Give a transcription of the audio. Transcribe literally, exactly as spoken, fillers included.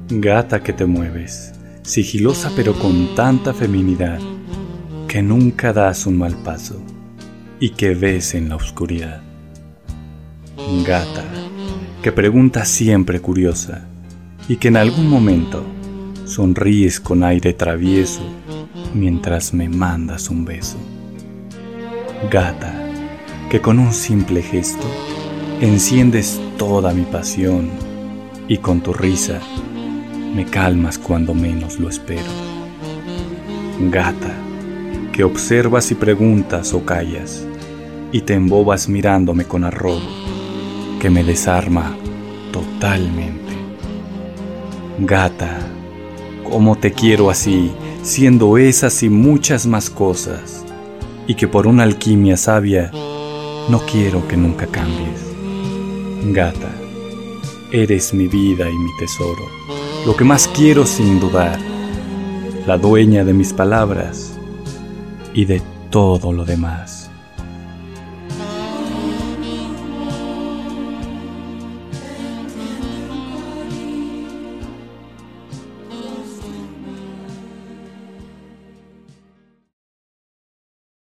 Gata que te mueves, sigilosa pero con tanta feminidad, que nunca das un mal paso y que ves en la oscuridad. Gata que preguntas siempre curiosa y que en algún momento sonríes con aire travieso mientras me mandas un beso. Gata que con un simple gesto enciendes toda mi pasión y con tu risa me calmas cuando menos lo espero. Gata que observas y preguntas o callas y te embobas mirándome con arrobo que me desarma totalmente. Gata, cómo te quiero así, siendo esas y muchas más cosas, y que por una alquimia sabia no quiero que nunca cambies. Gata, eres mi vida y mi tesoro, lo que más quiero sin dudar, la dueña de mis palabras y de todo lo demás.